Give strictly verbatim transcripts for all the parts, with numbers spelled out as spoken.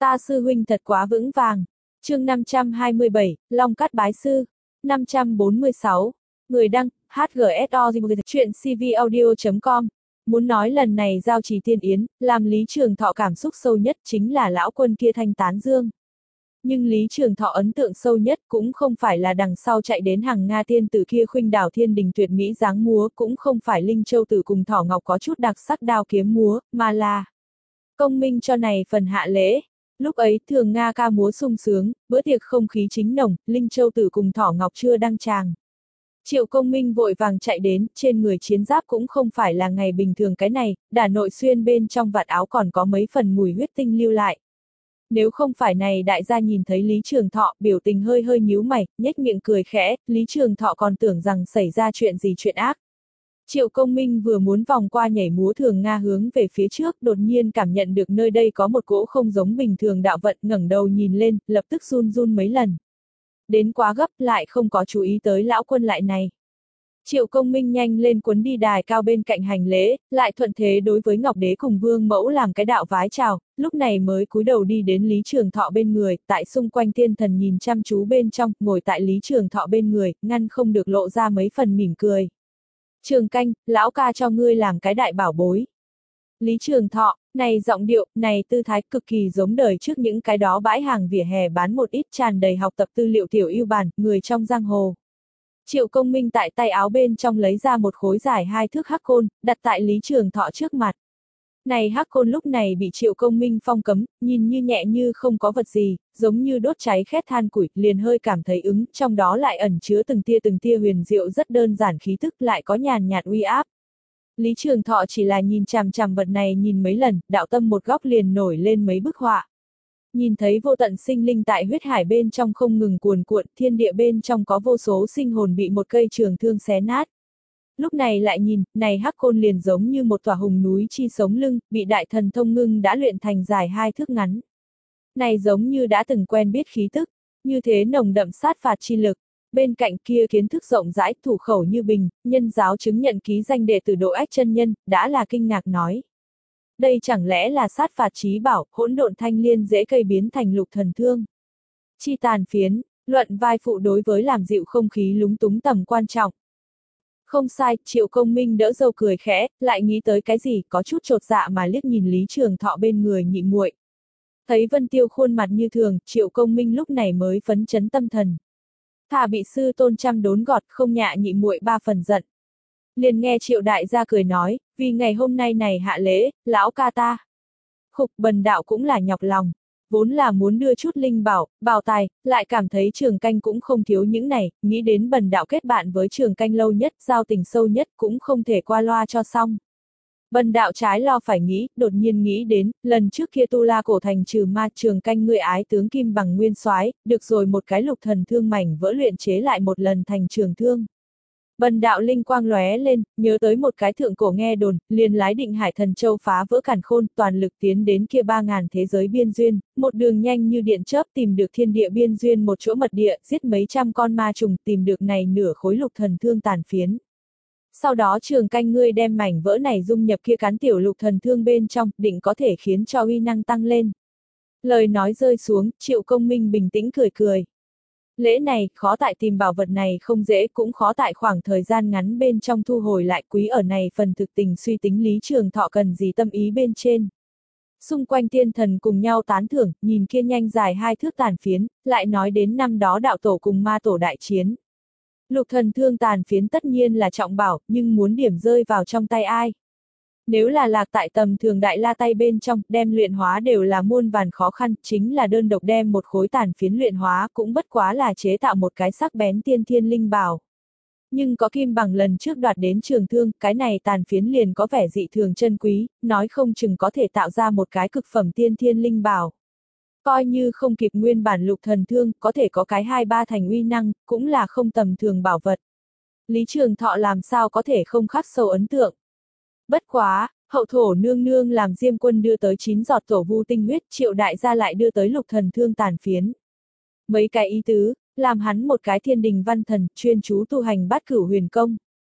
Ta sư huynh thật quá vững vàng. Chương năm trăm hai mươi bảy, Long Cát bái sư. năm trăm bốn mươi sáu. Người đăng, hát giê ét o chuyện c v audio chấm com. Muốn nói lần này giao trì tiên yến, làm Lý Trường Thọ cảm xúc sâu nhất chính là lão quân kia thanh tán dương. Nhưng Lý Trường Thọ ấn tượng sâu nhất cũng không phải là đằng sau chạy đến hàng Nga tiên tử kia khuynh đảo thiên đình tuyệt mỹ dáng múa, cũng không phải Linh Châu tử cùng Thỏ Ngọc có chút đặc sắc đao kiếm múa, mà là công minh cho này phần hạ lễ. Lúc ấy thường Nga ca múa sung sướng, bữa tiệc không khí chính nồng, Linh Châu tử cùng Thỏ Ngọc chưa đăng tràng. Triệu Công Minh vội vàng chạy đến, trên người chiến giáp cũng không phải là ngày bình thường cái này, đả nội xuyên bên trong vạt áo còn có mấy phần mùi huyết tinh lưu lại. Nếu không phải này đại gia nhìn thấy Lý Trường Thọ, biểu tình hơi hơi nhíu mày, nhếch miệng cười khẽ, Lý Trường Thọ còn tưởng rằng xảy ra chuyện gì chuyện ác. Triệu Công Minh vừa muốn vòng qua nhảy múa thường Nga hướng về phía trước, đột nhiên cảm nhận được nơi đây có một cỗ không giống bình thường đạo vận, ngẩng đầu nhìn lên, lập tức run run mấy lần. Đến quá gấp, lại không có chú ý tới lão quân lại này. Triệu Công Minh nhanh lên cuốn đi đài cao bên cạnh hành lễ, lại thuận thế đối với Ngọc Đế cùng Vương Mẫu làm cái đạo vái chào, lúc này mới cúi đầu đi đến Lý Trường Thọ bên người, tại xung quanh thiên thần nhìn chăm chú bên trong, ngồi tại Lý Trường Thọ bên người, ngăn không được lộ ra mấy phần mỉm cười. Trường Canh, lão ca cho ngươi làm cái đại bảo bối. Lý Trường Thọ, này giọng điệu, này tư thái cực kỳ giống đời trước những cái đó bãi hàng vỉa hè bán một ít tràn đầy học tập tư liệu tiểu yêu bản, người trong giang hồ. Triệu Công Minh tại tay áo bên trong lấy ra một khối dài hai thước hắc côn, đặt tại Lý Trường Thọ trước mặt. Này hắc côn lúc này bị Triệu Công Minh phong cấm, nhìn như nhẹ như không có vật gì, giống như đốt cháy khét than củi, liền hơi cảm thấy ứng, trong đó lại ẩn chứa từng tia từng tia huyền diệu rất đơn giản khí thức, lại có nhàn nhạt uy áp. Lý Trường Thọ chỉ là nhìn chằm chằm vật này nhìn mấy lần, đạo tâm một góc liền nổi lên mấy bức họa. Nhìn thấy vô tận sinh linh tại huyết hải bên trong không ngừng cuồn cuộn, thiên địa bên trong có vô số sinh hồn bị một cây trường thương xé nát. Lúc này lại nhìn, này hắc côn liền giống như một tòa hùng núi chi sống lưng, bị đại thần thông ngưng đã luyện thành dài hai thước ngắn. Này giống như đã từng quen biết khí tức, như thế nồng đậm sát phạt chi lực. Bên cạnh kia kiến thức rộng rãi, thủ khẩu như bình, nhân giáo chứng nhận ký danh đệ tử Độ Ách chân nhân, đã là kinh ngạc nói. Đây chẳng lẽ là sát phạt chí bảo, hỗn độn thanh liên dễ cây biến thành lục thần thương. Chi tàn phiến, luận vai phụ đối với làm dịu không khí lúng túng tầm quan trọng. Không sai, Triệu Công Minh đỡ dâu cười khẽ, lại nghĩ tới cái gì, có chút chột dạ mà liếc nhìn Lý Trường Thọ bên người nhị muội. Thấy Vân Tiêu khuôn mặt như thường, Triệu Công Minh lúc này mới phấn chấn tâm thần. Thà bị sư tôn chăm đốn gọt, không nhạ nhị muội ba phần giận. Liền nghe Triệu đại gia cười nói, vì ngày hôm nay này hạ lễ, lão ca ta. Khục bần đạo cũng là nhọc lòng, vốn là muốn đưa chút linh bảo, bảo tài, lại cảm thấy Trường Canh cũng không thiếu những này, nghĩ đến bần đạo kết bạn với Trường Canh lâu nhất, giao tình sâu nhất cũng không thể qua loa cho xong. Bần đạo trái lo phải nghĩ, đột nhiên nghĩ đến, lần trước kia Tu La cổ thành trừ ma Trường Canh ngươi ái tướng kim bằng nguyên soái, được rồi một cái lục thần thương mảnh vỡ luyện chế lại một lần thành trường thương. Bần đạo linh quang lóe lên, nhớ tới một cái thượng cổ nghe đồn, liền lái Định Hải Thần Châu phá vỡ càn khôn, toàn lực tiến đến kia ba ngàn thế giới biên duyên, một đường nhanh như điện chớp tìm được thiên địa biên duyên một chỗ mật địa, giết mấy trăm con ma trùng, tìm được này nửa khối lục thần thương tàn phiến. Sau đó Trường Canh ngươi đem mảnh vỡ này dung nhập kia cán tiểu lục thần thương bên trong, định có thể khiến cho uy năng tăng lên. Lời nói rơi xuống, Triệu Công Minh bình tĩnh cười cười. Lễ này, khó tại tìm bảo vật này không dễ, cũng khó tại khoảng thời gian ngắn bên trong thu hồi lại, quý ở này phần thực tình suy tính Lý Trường Thọ cần gì tâm ý bên trên. Xung quanh tiên thần cùng nhau tán thưởng, nhìn kia nhanh dài hai thước tàn phiến, lại nói đến năm đó đạo tổ cùng ma tổ đại chiến. Lục thần thương tàn phiến tất nhiên là trọng bảo, nhưng muốn điểm rơi vào trong tay ai? Nếu là lạc tại tầm thường đại la tay bên trong, đem luyện hóa đều là muôn vàn khó khăn, chính là đơn độc đem một khối tàn phiến luyện hóa cũng bất quá là chế tạo một cái sắc bén tiên thiên linh bảo. Nhưng có kim bằng lần trước đoạt đến trường thương, cái này tàn phiến liền có vẻ dị thường chân quý, nói không chừng có thể tạo ra một cái cực phẩm tiên thiên linh bảo. Coi như không kịp nguyên bản lục thần thương, có thể có cái hai ba thành uy năng, cũng là không tầm thường bảo vật. Lý Trường Thọ làm sao có thể không khắc sâu ấn tượng. Bất quá, hậu thổ nương nương làm Diêm Quân đưa tới chín giọt tổ vu tinh huyết, Triệu đại gia lại đưa tới lục thần thương tàn phiến. Mấy cái ý tứ, làm hắn một cái thiên đình văn thần, chuyên chú tu hành bát cửu huyền công.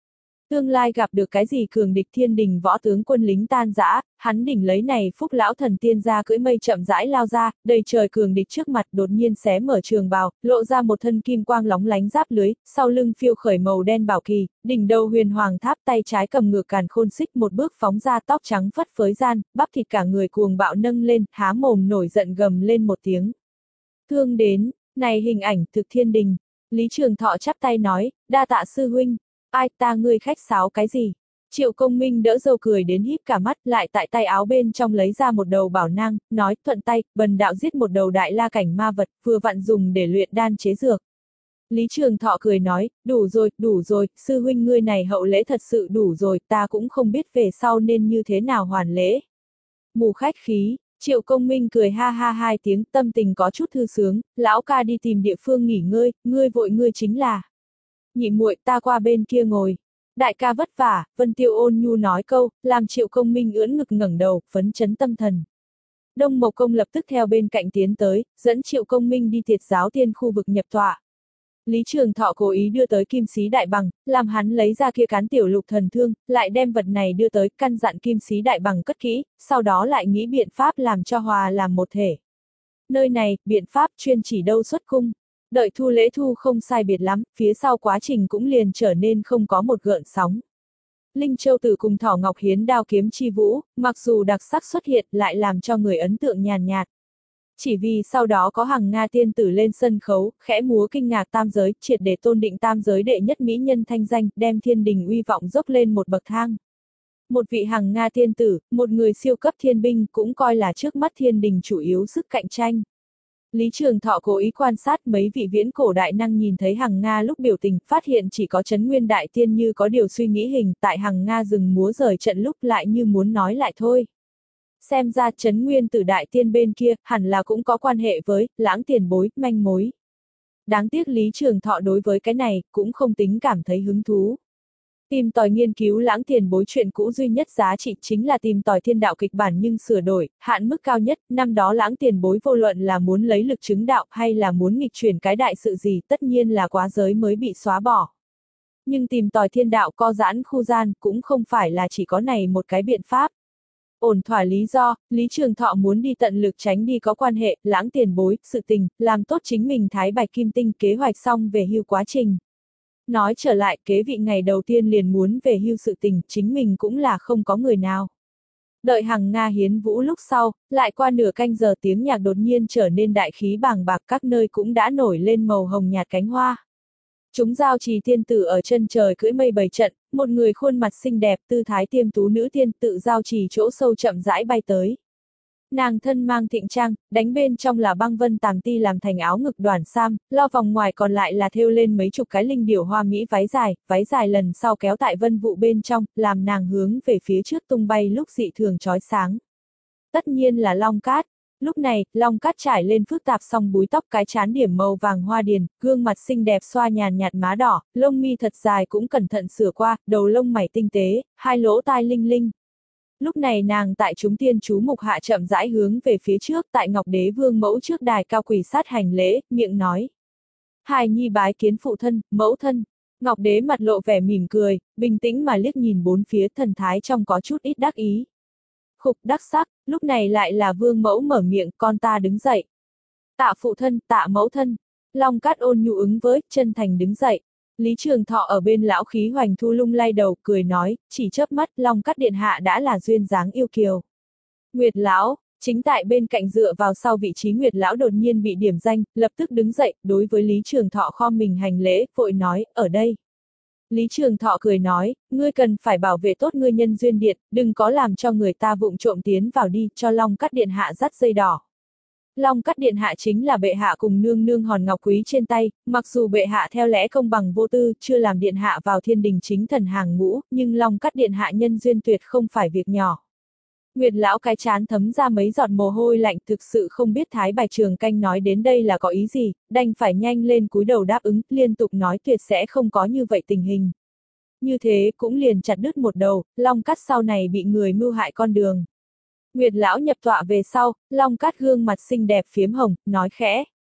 Tương lai gặp được cái gì cường địch thiên đình võ tướng quân lính tan rã, hắn đỉnh lấy này phúc lão thần tiên ra cưỡi mây chậm rãi lao ra, đầy trời cường địch trước mặt đột nhiên xé mở trường bào, lộ ra một thân kim quang lóng lánh giáp lưới, sau lưng phiêu khởi màu đen bảo kỳ, đỉnh đầu huyền hoàng tháp tay trái cầm ngược càn khôn xích một bước phóng ra tóc trắng phất phới gian, bắp thịt cả người cuồng bạo nâng lên, há mồm nổi giận gầm lên một tiếng. Thương đến, này hình ảnh thực thiên đình, Lý Trường Thọ chắp tay nói, đa tạ sư huynh. Ai ta ngươi khách sáo cái gì? Triệu Công Minh đỡ dâu cười đến híp cả mắt, lại tại tay áo bên trong lấy ra một đầu bảo nang, nói thuận tay, bần đạo giết một đầu đại la cảnh ma vật, vừa vặn dùng để luyện đan chế dược. Lý Trường Thọ cười nói, đủ rồi, đủ rồi, sư huynh ngươi này hậu lễ thật sự đủ rồi, ta cũng không biết về sau nên như thế nào hoàn lễ. Mù khách khí, Triệu Công Minh cười ha ha hai tiếng, tâm tình có chút thư sướng, lão ca đi tìm địa phương nghỉ ngơi, ngươi vội ngươi chính là. Nhị muội ta qua bên kia ngồi. Đại ca vất vả, Vân Tiêu ôn nhu nói câu, làm Triệu Công Minh ưỡn ngực ngẩng đầu, phấn chấn tâm thần. Đông Mộc Công lập tức theo bên cạnh tiến tới, dẫn Triệu Công Minh đi Tiệt giáo tiên khu vực nhập tọa. Lý Trường Thọ cố ý đưa tới kim sĩ đại bằng, làm hắn lấy ra kia cán tiểu lục thần thương, lại đem vật này đưa tới, căn dặn kim sĩ đại bằng cất kỹ, sau đó lại nghĩ biện pháp làm cho hòa làm một thể. Nơi này, biện pháp chuyên chỉ đâu xuất cung. Đợi thu lễ thu không sai biệt lắm, phía sau quá trình cũng liền trở nên không có một gợn sóng. Linh Châu Tử cùng Thỏ Ngọc Hiến đao kiếm chi vũ, mặc dù đặc sắc xuất hiện lại làm cho người ấn tượng nhàn nhạt. Chỉ vì sau đó có Hằng Nga tiên tử lên sân khấu, khẽ múa kinh ngạc tam giới, triệt để tôn định tam giới đệ nhất mỹ nhân thanh danh, đem thiên đình uy vọng dốc lên một bậc thang. Một vị Hằng Nga tiên tử, một người siêu cấp thiên binh cũng coi là trước mắt thiên đình chủ yếu sức cạnh tranh. Lý Trường Thọ cố ý quan sát mấy vị viễn cổ đại năng nhìn thấy Hằng Nga lúc biểu tình, phát hiện chỉ có Trấn Nguyên Đại Tiên như có điều suy nghĩ hình, tại Hằng Nga dừng múa rời trận lúc lại như muốn nói lại thôi. Xem ra Trấn Nguyên Tử Đại Tiên bên kia, hẳn là cũng có quan hệ với, lãng tiền bối, manh mối. Đáng tiếc Lý Trường Thọ đối với cái này, cũng không tính cảm thấy hứng thú. Tìm tòi nghiên cứu lãng tiền bối chuyện cũ duy nhất giá trị chính là tìm tòi thiên đạo kịch bản nhưng sửa đổi, hạn mức cao nhất, năm đó lãng tiền bối vô luận là muốn lấy lực chứng đạo hay là muốn nghịch chuyển cái đại sự gì tất nhiên là quá giới mới bị xóa bỏ. Nhưng tìm tòi thiên đạo co giãn khu gian cũng không phải là chỉ có này một cái biện pháp. Ổn thỏa lý do, Lý Trường Thọ muốn đi tận lực tránh đi có quan hệ, lãng tiền bối, sự tình, làm tốt chính mình thái bạch kim tinh kế hoạch xong về hưu quá trình. Nói trở lại, kế vị ngày đầu tiên liền muốn về hưu sự tình, chính mình cũng là không có người nào. Đợi Hằng Nga hiến vũ lúc sau, lại qua nửa canh giờ tiếng nhạc đột nhiên trở nên đại khí bàng bạc, các nơi cũng đã nổi lên màu hồng nhạt cánh hoa. Chúng giao trì tiên tử ở chân trời cưỡi mây bày trận, một người khuôn mặt xinh đẹp, tư thái tiêm tú nữ tiên tự giao trì chỗ sâu chậm rãi bay tới. Nàng thân mang thịnh trang, đánh bên trong là băng vân tàm ti làm thành áo ngực đoàn sam, lo vòng ngoài còn lại là thêu lên mấy chục cái linh điểu hoa mỹ váy dài, váy dài lần sau kéo tại vân vụ bên trong, làm nàng hướng về phía trước tung bay lúc dị thường chói sáng. Tất nhiên là Long Cát. Lúc này, Long Cát trải lên phức tạp song búi tóc cái chán điểm màu vàng hoa điền, gương mặt xinh đẹp xoa nhàn nhạt má đỏ, lông mi thật dài cũng cẩn thận sửa qua, đầu lông mày tinh tế, hai lỗ tai linh linh. Lúc này nàng tại chúng tiên chú mục hạ chậm rãi hướng về phía trước tại Ngọc Đế Vương mẫu trước đài cao quỳ sát hành lễ, miệng nói. Hài nhi bái kiến phụ thân, mẫu thân. Ngọc Đế mặt lộ vẻ mỉm cười, bình tĩnh mà liếc nhìn bốn phía thần thái trong có chút ít đắc ý. Khục đắc sắc, lúc này lại là Vương mẫu mở miệng, con ta đứng dậy. Tạ phụ thân, tạ mẫu thân. Long Cát ôn nhu ứng với, chân thành đứng dậy. Lý Trường Thọ ở bên lão khí hoành thu lung lay đầu, cười nói, chỉ chớp mắt, Long Cát điện hạ đã là duyên dáng yêu kiều. Nguyệt lão, chính tại bên cạnh dựa vào sau vị trí Nguyệt lão đột nhiên bị điểm danh, lập tức đứng dậy, đối với Lý Trường Thọ khom mình hành lễ, vội nói, ở đây. Lý Trường Thọ cười nói, ngươi cần phải bảo vệ tốt ngươi nhân duyên điện, đừng có làm cho người ta vụng trộm tiến vào đi, cho Long Cát điện hạ dắt dây đỏ. Long Cát điện hạ chính là bệ hạ cùng nương nương hòn ngọc quý trên tay, mặc dù bệ hạ theo lẽ công bằng vô tư, chưa làm điện hạ vào thiên đình chính thần hàng ngũ, nhưng Long Cát điện hạ nhân duyên tuyệt không phải việc nhỏ. Nguyệt lão cái chán thấm ra mấy giọt mồ hôi lạnh, thực sự không biết Thái Bạch Trường Canh nói đến đây là có ý gì, đành phải nhanh lên cúi đầu đáp ứng, liên tục nói tuyệt sẽ không có như vậy tình hình. Như thế cũng liền chặt đứt một đầu, Long Cát sau này bị người mưu hại con đường. Nguyệt lão nhập tọa về sau, Long Cát gương mặt xinh đẹp phiếm hồng, nói khẽ.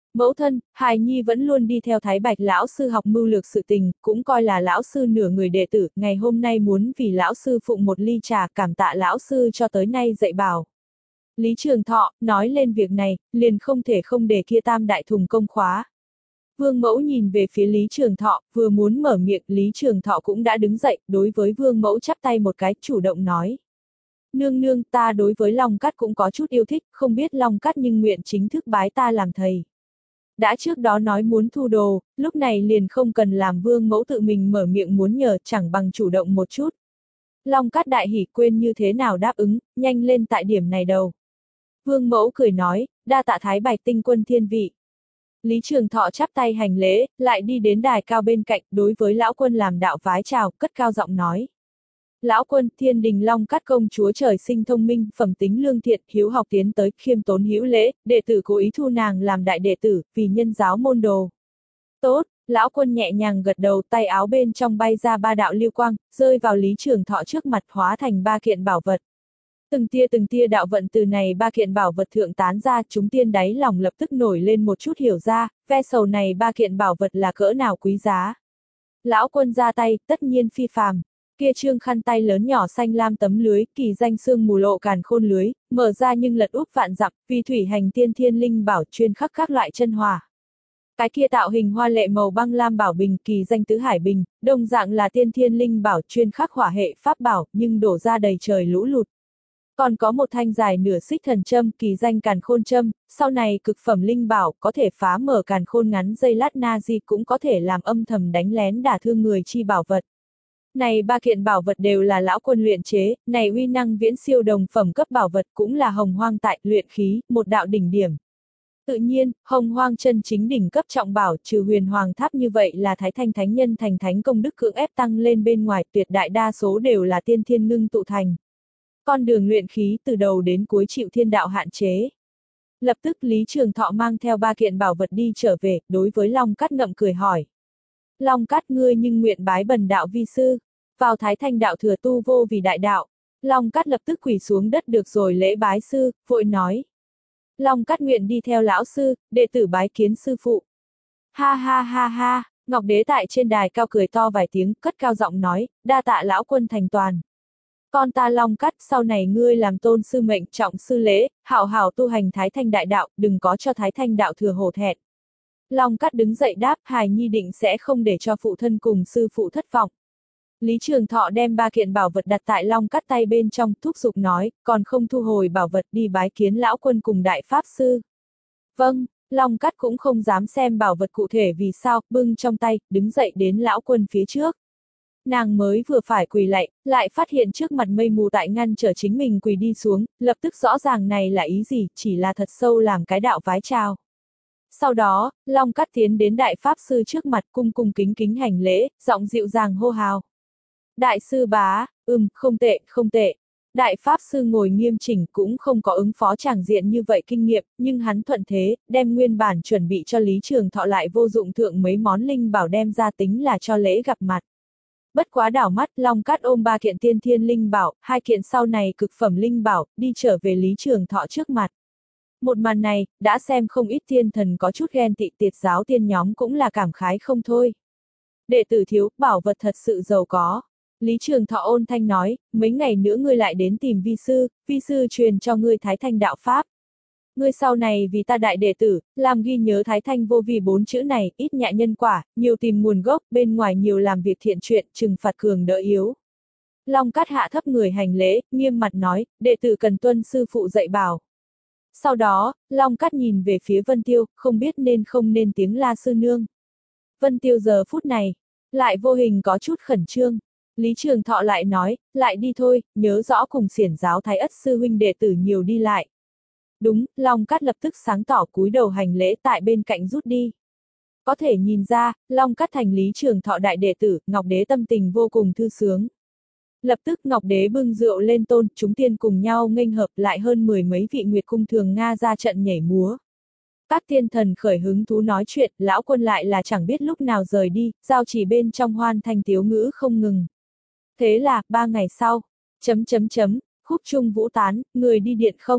Mẫu thân, hài nhi vẫn luôn đi theo Thái Bạch lão sư học mưu lược sự tình, cũng coi là lão sư nửa người đệ tử, ngày hôm nay muốn vì lão sư phụng một ly trà, cảm tạ lão sư cho tới nay dạy bảo. Lý Trường Thọ, nói lên việc này, liền không thể không để kia tam đại thùng công khóa. Vương Mẫu nhìn về phía Lý Trường Thọ, vừa muốn mở miệng, Lý Trường Thọ cũng đã đứng dậy, đối với Vương Mẫu chắp tay một cái, chủ động nói. Nương nương, ta đối với Long Cát cũng có chút yêu thích, không biết Long Cát nhưng nguyện chính thức bái ta làm thầy. Đã trước đó nói muốn thu đồ, lúc này liền không cần làm Vương Mẫu tự mình mở miệng muốn nhờ, chẳng bằng chủ động một chút. Long Cát đại hỉ, quên như thế nào đáp ứng, nhanh lên tại điểm này đầu. Vương Mẫu cười nói, đa tạ Thái Bạch tinh quân thiên vị. Lý Trường Thọ chắp tay hành lễ, lại đi đến đài cao bên cạnh, đối với lão quân làm đạo vái chào, cất cao giọng nói. Lão quân, Thiên Đình Long Cát công chúa trời sinh thông minh, phẩm tính lương thiện, hiếu học tiến tới, khiêm tốn hữu lễ, đệ tử cố ý thu nàng làm đại đệ tử, vì nhân giáo môn đồ. Tốt, lão quân nhẹ nhàng gật đầu, tay áo bên trong bay ra ba đạo lưu quang, rơi vào Lý Trường Thọ trước mặt, hóa thành ba kiện bảo vật. Từng tia từng tia đạo vận từ này ba kiện bảo vật thượng tán ra, chúng tiên đáy lòng lập tức nổi lên một chút hiểu ra, ve sầu này ba kiện bảo vật là cỡ nào quý giá. Lão quân ra tay, tất nhiên phi phàm. Kia trương khăn tay lớn nhỏ xanh lam tấm lưới, kỳ danh xương mù lộ càn khôn lưới, mở ra nhưng lật úp vạn dặm, vì thủy hành tiên thiên linh bảo chuyên khắc các loại chân hòa. Cái kia tạo hình hoa lệ màu băng lam bảo bình, kỳ danh tứ hải bình, đồng dạng là tiên thiên linh bảo chuyên khắc hỏa hệ pháp bảo, nhưng đổ ra đầy trời lũ lụt. Còn có một thanh dài nửa xích thần châm, kỳ danh càn khôn châm, sau này cực phẩm linh bảo, có thể phá mở càn khôn ngắn dây lát na di, cũng có thể làm âm thầm đánh lén đả thương người chi bảo vật. Này ba kiện bảo vật đều là lão quân luyện chế, này uy năng viễn siêu đồng phẩm cấp bảo vật cũng là hồng hoang tại luyện khí, một đạo đỉnh điểm. Tự nhiên, hồng hoang chân chính đỉnh cấp trọng bảo trừ huyền hoàng tháp như vậy là thái thanh thánh nhân thành thánh công đức cưỡng ép tăng lên bên ngoài, tuyệt đại đa số đều là tiên thiên ngưng tụ thành. Con đường luyện khí từ đầu đến cuối chịu thiên đạo hạn chế. Lập tức Lý Trường Thọ mang theo ba kiện bảo vật đi trở về, đối với Long Cát ngậm cười hỏi. Long Cát, ngươi nhưng nguyện bái bần đạo vi sư, vào thái thanh đạo thừa tu vô vì đại đạo. Long Cát lập tức quỳ xuống đất được rồi lễ bái sư, vội nói. Long Cát nguyện đi theo lão sư, đệ tử bái kiến sư phụ. Ha ha ha ha, Ngọc Đế tại trên đài cao cười to vài tiếng, cất cao giọng nói, đa tạ lão quân thành toàn. Con ta Long Cát, sau này ngươi làm tôn sư mệnh trọng sư lễ, hảo hảo tu hành thái thanh đại đạo, đừng có cho thái thanh đạo thừa hổ thẹn. Long Cát đứng dậy đáp, hài nhi định sẽ không để cho phụ thân cùng sư phụ thất vọng. Lý Trường Thọ đem ba kiện bảo vật đặt tại Long Cát tay bên trong, thúc giục nói, còn không thu hồi bảo vật đi bái kiến lão quân cùng đại pháp sư. Vâng, Long Cát cũng không dám xem bảo vật cụ thể vì sao, bưng trong tay, đứng dậy đến lão quân phía trước. Nàng mới vừa phải quỳ lạy, lại phát hiện trước mặt mây mù tại ngăn trở chính mình quỳ đi xuống, lập tức rõ ràng này là ý gì, chỉ là thật sâu làm cái đạo vái chào. Sau đó, Long Cát tiến đến đại pháp sư trước mặt cung cung kính kính hành lễ, giọng dịu dàng hô hào. Đại sư bá, ừm, không tệ, không tệ. Đại pháp sư ngồi nghiêm chỉnh cũng không có ứng phó tràng diện như vậy kinh nghiệm, nhưng hắn thuận thế, đem nguyên bản chuẩn bị cho Lý Trường Thọ lại vô dụng thượng mấy món linh bảo đem ra tính là cho lễ gặp mặt. Bất quá đảo mắt, Long Cát ôm ba kiện tiên thiên linh bảo, hai kiện sau này cực phẩm linh bảo, đi trở về Lý Trường Thọ trước mặt. Một màn này, đã xem không ít tiên thần có chút ghen tị, tiệt giáo tiên nhóm cũng là cảm khái không thôi. Đệ tử thiếu, bảo vật thật sự giàu có. Lý Trường Thọ ôn thanh nói, mấy ngày nữa ngươi lại đến tìm vi sư, vi sư truyền cho ngươi thái thanh đạo pháp. Ngươi sau này vì ta đại đệ tử, làm ghi nhớ thái thanh vô vi bốn chữ này, ít nhạ nhân quả, nhiều tìm nguồn gốc, bên ngoài nhiều làm việc thiện chuyện, trừng phạt cường đỡ yếu. Long Cát hạ thấp người hành lễ, nghiêm mặt nói, đệ tử cần tuân sư phụ dạy bảo. Sau đó, Long Cát nhìn về phía Vân Tiêu, không biết nên không nên tiếng la sư nương. Vân Tiêu giờ phút này, lại vô hình có chút khẩn trương. Lý Trường Thọ lại nói, lại đi thôi, nhớ rõ cùng xiển giáo thái ất sư huynh đệ tử nhiều đi lại. Đúng, Long Cát lập tức sáng tỏ cúi đầu hành lễ tại bên cạnh rút đi. Có thể nhìn ra, Long Cát thành Lý Trường Thọ đại đệ tử, Ngọc Đế tâm tình vô cùng thư sướng. Lập tức Ngọc Đế bưng rượu lên tôn, chúng tiên cùng nhau nghênh hợp lại hơn mười mấy vị nguyệt cung thường Nga ra trận nhảy múa. Các tiên thần khởi hứng thú nói chuyện, lão quân lại là chẳng biết lúc nào rời đi, giao chỉ bên trong hoan thanh tiếu ngữ không ngừng. Thế là, ba ngày sau, chấm chấm chấm, khúc trung vũ tán, người đi điện không?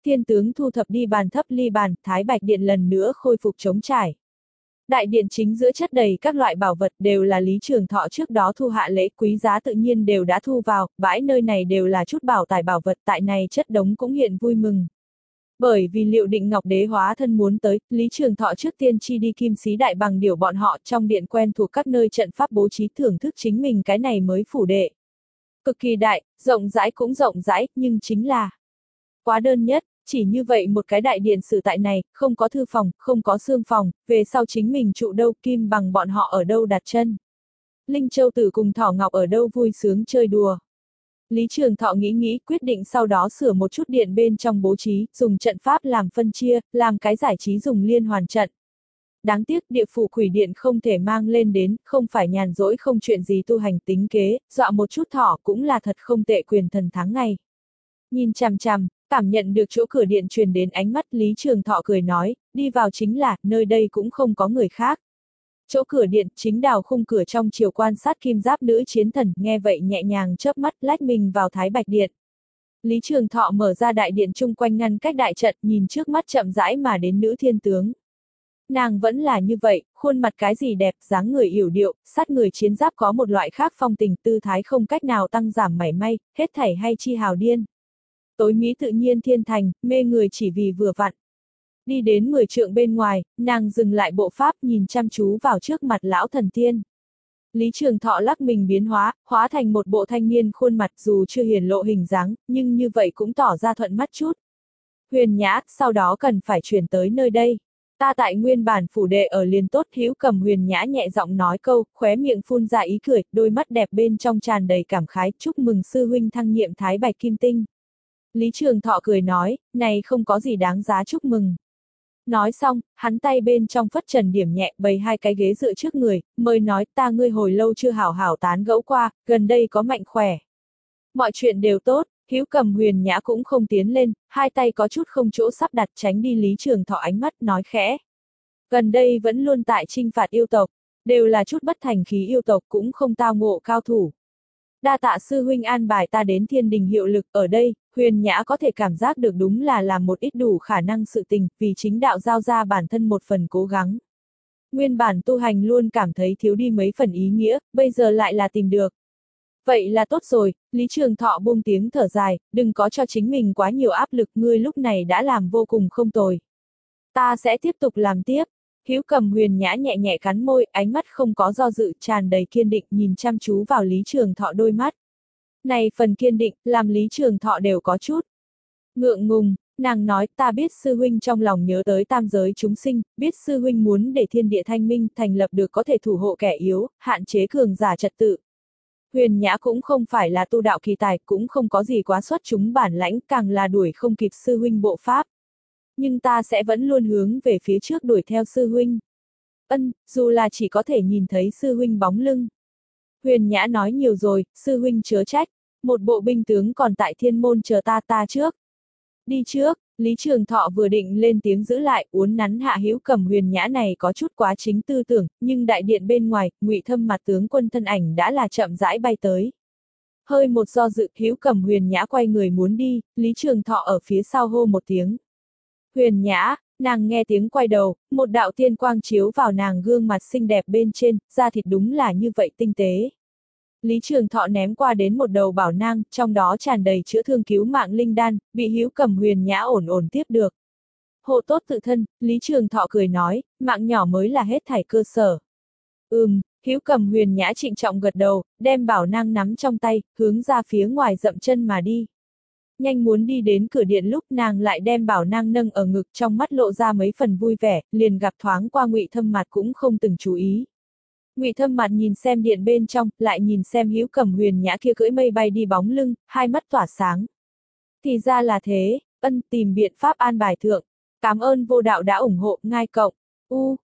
Thiên tướng thu thập đi bàn thấp ly bàn, Thái Bạch Điện lần nữa khôi phục trống trải. Đại điện chính giữa chất đầy các loại bảo vật đều là Lý Trường Thọ trước đó thu hạ lễ quý giá tự nhiên đều đã thu vào, bãi nơi này đều là chút bảo tài bảo vật tại này chất đống cũng hiện vui mừng. Bởi vì Liệu Định Ngọc Đế hóa thân muốn tới, Lý Trường Thọ trước tiên chi đi Kim Xí Đại bằng điều bọn họ trong điện quen thuộc các nơi trận pháp bố trí thưởng thức chính mình cái này mới phủ đệ. Cực kỳ đại, rộng rãi cũng rộng rãi, nhưng chính là quá đơn nhất. Chỉ như vậy một cái đại điện sử tại này, không có thư phòng, không có xương phòng, về sau chính mình trụ đâu, Kim Bằng bọn họ ở đâu đặt chân. Linh Châu Tử cùng Thỏ Ngọc ở đâu vui sướng chơi đùa. Lý Trường Thọ nghĩ nghĩ, quyết định sau đó sửa một chút điện bên trong bố trí, dùng trận pháp làm phân chia, làm cái giải trí dùng liên hoàn trận. Đáng tiếc địa phủ quỷ điện không thể mang lên đến, không phải nhàn rỗi không chuyện gì tu hành tính kế, dọa một chút thỏ cũng là thật không tệ quyền thần tháng ngày. Nhìn chằm chằm, cảm nhận được chỗ cửa điện truyền đến ánh mắt Lý Trường Thọ cười nói, đi vào chính là, nơi đây cũng không có người khác. Chỗ cửa điện, chính đào khung cửa trong chiều quan sát kim giáp nữ chiến thần, nghe vậy nhẹ nhàng chớp mắt lách mình vào Thái Bạch Điện. Lý Trường Thọ mở ra đại điện chung quanh ngăn cách đại trận, nhìn trước mắt chậm rãi mà đến nữ thiên tướng. Nàng vẫn là như vậy, khuôn mặt cái gì đẹp, dáng người yểu điệu, sát người chiến giáp có một loại khác phong tình, tư thái không cách nào tăng giảm mảy may, hết thảy hay chi hào điên. Tối mỹ tự nhiên thiên thành, mê người chỉ vì vừa vặn. Đi đến mười trượng bên ngoài, nàng dừng lại bộ pháp nhìn chăm chú vào trước mặt lão thần tiên. Lý Trường Thọ lắc mình biến hóa, hóa thành một bộ thanh niên khuôn mặt dù chưa hiển lộ hình dáng, nhưng như vậy cũng tỏ ra thuận mắt chút. Huyền Nhã, sau đó cần phải chuyển tới nơi đây. Ta tại nguyên bản phủ đệ ở liền tốt. Hữu Cầm Huyền Nhã nhẹ giọng nói câu, khóe miệng phun ra ý cười, đôi mắt đẹp bên trong tràn đầy cảm khái, chúc mừng sư huynh thăng nhiệm Thái Bạch Kim Tinh. Lý Trường Thọ cười nói, này không có gì đáng giá chúc mừng. Nói xong, hắn tay bên trong phất trần điểm nhẹ bày hai cái ghế dựa trước người, mới nói ta ngươi hồi lâu chưa hảo hảo tán gẫu qua, gần đây có mạnh khỏe. Mọi chuyện đều tốt, Hữu Cầm Huyền Nhã cũng không tiến lên, hai tay có chút không chỗ sắp đặt tránh đi Lý Trường Thọ ánh mắt nói khẽ. Gần đây vẫn luôn tại chinh phạt yêu tộc, đều là chút bất thành khí yêu tộc cũng không tao ngộ cao thủ. Đa tạ sư huynh an bài ta đến thiên đình hiệu lực ở đây, Huyền Nhã có thể cảm giác được đúng là làm một ít đủ khả năng sự tình, vì chính đạo giao ra bản thân một phần cố gắng. Nguyên bản tu hành luôn cảm thấy thiếu đi mấy phần ý nghĩa, bây giờ lại là tìm được. Vậy là tốt rồi, Lý Trường Thọ buông tiếng thở dài, đừng có cho chính mình quá nhiều áp lực, ngươi lúc này đã làm vô cùng không tồi. Ta sẽ tiếp tục làm tiếp. Hữu Cầm Huyền Nhã nhẹ nhẹ cắn môi, ánh mắt không có do dự, tràn đầy kiên định nhìn chăm chú vào Lý Trường Thọ đôi mắt. Này phần kiên định, làm Lý Trường Thọ đều có chút ngượng ngùng, nàng nói ta biết sư huynh trong lòng nhớ tới tam giới chúng sinh, biết sư huynh muốn để thiên địa thanh minh thành lập được có thể thủ hộ kẻ yếu, hạn chế cường giả trật tự. Huyền Nhã cũng không phải là tu đạo kỳ tài, cũng không có gì quá xuất chúng bản lãnh, càng là đuổi không kịp sư huynh bộ pháp. Nhưng ta sẽ vẫn luôn hướng về phía trước đuổi theo sư huynh. Ân, dù là chỉ có thể nhìn thấy sư huynh bóng lưng. Huyền Nhã nói nhiều rồi, sư huynh chớ trách, một bộ binh tướng còn tại thiên môn chờ ta ta trước. Đi trước, Lý Trường Thọ vừa định lên tiếng giữ lại, uốn nắn hạ Hữu Cầm Huyền Nhã này có chút quá chính tư tưởng, nhưng đại điện bên ngoài, Ngụy Thâm mặt tướng quân thân ảnh đã là chậm rãi bay tới. Hơi một do dự, Hữu Cầm Huyền Nhã quay người muốn đi, Lý Trường Thọ ở phía sau hô một tiếng. Huyền Nhã, nàng nghe tiếng quay đầu, một đạo tiên quang chiếu vào nàng gương mặt xinh đẹp bên trên, da thịt đúng là như vậy tinh tế. Lý Trường Thọ ném qua đến một đầu bảo nang, trong đó tràn đầy chữa thương cứu mạng linh đan, bị Hữu Cầm Huyền Nhã ổn ổn tiếp được. Hộ tốt tự thân, Lý Trường Thọ cười nói, mạng nhỏ mới là hết thảy cơ sở. Ừm, Hữu Cầm Huyền Nhã trịnh trọng gật đầu, đem bảo nang nắm trong tay, hướng ra phía ngoài dậm chân mà đi. Nhanh muốn đi đến cửa điện lúc nàng lại đem bảo nang nâng ở ngực, trong mắt lộ ra mấy phần vui vẻ, liền gặp thoáng qua Ngụy Thâm mặt cũng không từng chú ý. Ngụy Thâm mặt nhìn xem điện bên trong, lại nhìn xem Hữu Cầm Huyền Nhã kia cưỡi mây bay đi bóng lưng, hai mắt tỏa sáng. Thì ra là thế, ân tìm biện pháp an bài thượng. Cảm ơn vô đạo đã ủng hộ, ngai cộng. U,